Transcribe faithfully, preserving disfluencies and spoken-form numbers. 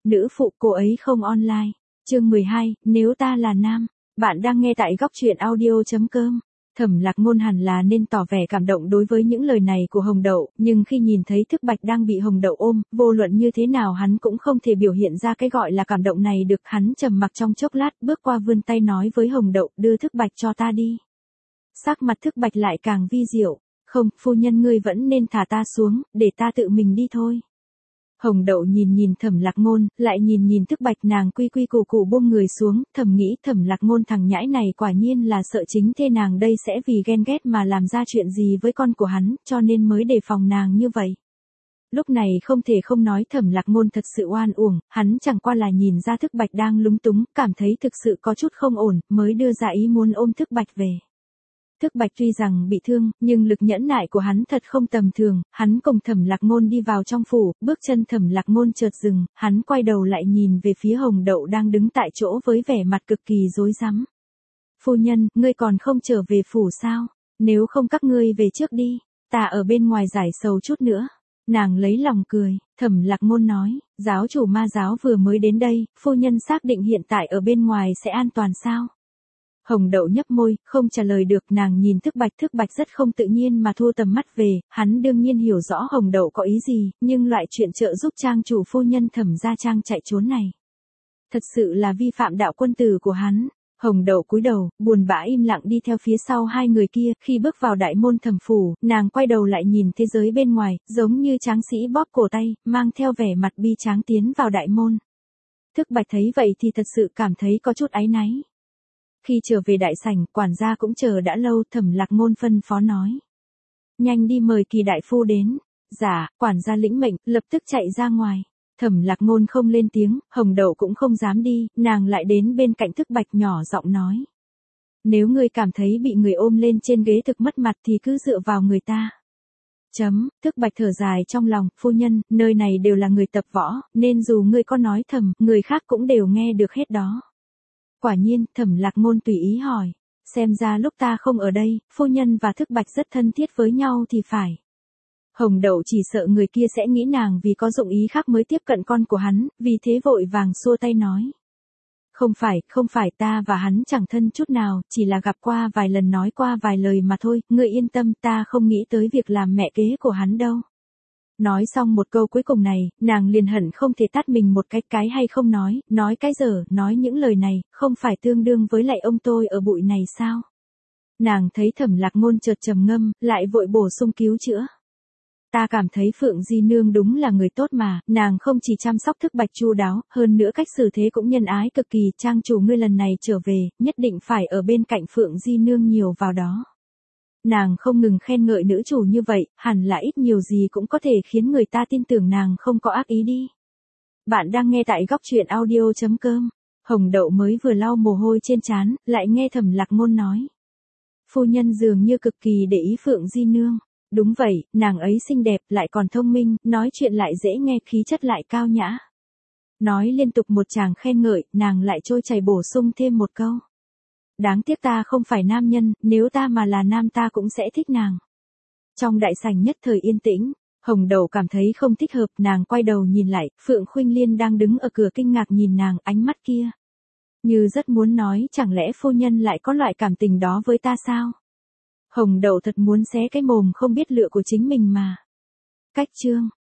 nữ phụ cô ấy không online. Chương mười hai, nếu ta là nam. Bạn đang nghe tại góc truyện audio chấm com. Thẩm Lạc Ngôn hẳn là nên tỏ vẻ cảm động đối với những lời này của Hồng Đậu, nhưng khi nhìn thấy Thức Bạch đang bị Hồng Đậu ôm, vô luận như thế nào hắn cũng không thể biểu hiện ra cái gọi là cảm động này được. Hắn trầm mặc trong chốc lát, bước qua vươn tay nói với Hồng Đậu, đưa Thức Bạch cho ta đi. Sắc mặt Thức Bạch lại càng vi diệu, không, phu nhân ngươi vẫn nên thả ta xuống, để ta tự mình đi thôi. Hồng Đậu nhìn nhìn Thẩm Lạc Ngôn, lại nhìn nhìn Thức Bạch, nàng quy quy củ củ buông người xuống, thầm nghĩ Thẩm Lạc Ngôn thằng nhãi này quả nhiên là sợ chính thê nàng đây sẽ vì ghen ghét mà làm ra chuyện gì với con của hắn, cho nên mới đề phòng nàng như vậy. Lúc này không thể không nói Thẩm Lạc Ngôn thật sự oan uổng, hắn chẳng qua là nhìn ra Thức Bạch đang lúng túng, cảm thấy thực sự có chút không ổn, mới đưa ra ý muốn ôm Thức Bạch về. Thức Bạch tuy rằng bị thương, nhưng lực nhẫn nại của hắn thật không tầm thường, hắn cùng Thẩm Lạc Ngôn đi vào trong phủ, bước chân Thẩm Lạc Ngôn chợt dừng, hắn quay đầu lại nhìn về phía Hồng Đậu đang đứng tại chỗ với vẻ mặt cực kỳ rối rắm. Phu nhân, ngươi còn không trở về phủ sao? Nếu không các ngươi về trước đi, ta ở bên ngoài giải sầu chút nữa. Nàng lấy lòng cười, Thẩm Lạc Ngôn nói, giáo chủ ma giáo vừa mới đến đây, phu nhân xác định hiện tại ở bên ngoài sẽ an toàn sao? Hồng Đậu nhấp môi, không trả lời được, nàng nhìn Thức Bạch, Thức Bạch rất không tự nhiên mà thu tầm mắt về, hắn đương nhiên hiểu rõ Hồng Đậu có ý gì, nhưng loại chuyện trợ giúp trang chủ phu nhân Thẩm gia trang chạy trốn này. Thật sự là vi phạm đạo quân tử của hắn. Hồng Đậu cúi đầu, buồn bã im lặng đi theo phía sau hai người kia, khi bước vào đại môn Thẩm phủ, nàng quay đầu lại nhìn thế giới bên ngoài, giống như tráng sĩ bóp cổ tay, mang theo vẻ mặt bi tráng tiến vào đại môn. Thức Bạch thấy vậy thì thật sự cảm thấy có chút áy náy. Khi trở về đại sảnh, quản gia cũng chờ đã lâu, Thẩm Lạc Ngôn phân phó nói. Nhanh đi mời Kỳ đại phu đến. Dạ, quản gia lĩnh mệnh, lập tức chạy ra ngoài. Thẩm Lạc Ngôn không lên tiếng, Hồng Đậu cũng không dám đi, nàng lại đến bên cạnh Thức Bạch nhỏ giọng nói. Nếu ngươi cảm thấy bị người ôm lên trên ghế thực mất mặt thì cứ dựa vào người ta. Chấm, Thức Bạch thở dài trong lòng, phu nhân, nơi này đều là người tập võ, nên dù ngươi có nói thầm, người khác cũng đều nghe được hết đó. Quả nhiên, Thẩm Lạc Ngôn tùy ý hỏi, xem ra lúc ta không ở đây, phu nhân và Thức Bạch rất thân thiết với nhau thì phải. Hồng Đậu chỉ sợ người kia sẽ nghĩ nàng vì có dụng ý khác mới tiếp cận con của hắn, vì thế vội vàng xua tay nói. Không phải, không phải, ta và hắn chẳng thân chút nào, chỉ là gặp qua vài lần nói qua vài lời mà thôi, ngươi yên tâm, ta không nghĩ tới việc làm mẹ kế của hắn đâu. Nói xong một câu cuối cùng này, nàng liền hận không thể tát mình một cái, cái hay không nói, nói cái dở, nói những lời này, không phải tương đương với lại ông tôi ở bụi này sao? Nàng thấy Thẩm Lạc Ngôn chợt trầm ngâm, lại vội bổ sung cứu chữa. Ta cảm thấy Phượng Di Nương đúng là người tốt mà, nàng không chỉ chăm sóc Thức Bạch chu đáo, hơn nữa cách xử thế cũng nhân ái cực kỳ, trang chủ ngươi lần này trở về, nhất định phải ở bên cạnh Phượng Di Nương nhiều vào đó. Nàng không ngừng khen ngợi nữ chủ như vậy, hẳn là ít nhiều gì cũng có thể khiến người ta tin tưởng nàng không có ác ý đi. Bạn đang nghe tại góc truyện audio chấm com. Hồng Đậu mới vừa lau mồ hôi trên trán, lại nghe Thẩm Lạc Ngôn nói. Phu nhân dường như cực kỳ để ý Phượng Di Nương. Đúng vậy, nàng ấy xinh đẹp, lại còn thông minh, nói chuyện lại dễ nghe, khí chất lại cao nhã. Nói liên tục một tràng khen ngợi, nàng lại trôi chảy bổ sung thêm một câu. Đáng tiếc ta không phải nam nhân, nếu ta mà là nam ta cũng sẽ thích nàng. Trong đại sảnh nhất thời yên tĩnh, Hồng Đậu cảm thấy không thích hợp, nàng quay đầu nhìn lại, Phượng Khuynh Liên đang đứng ở cửa kinh ngạc nhìn nàng, ánh mắt kia. Như rất muốn nói, chẳng lẽ phu nhân lại có loại cảm tình đó với ta sao? Hồng Đậu thật muốn xé cái mồm không biết lựa của chính mình mà. Cách chương.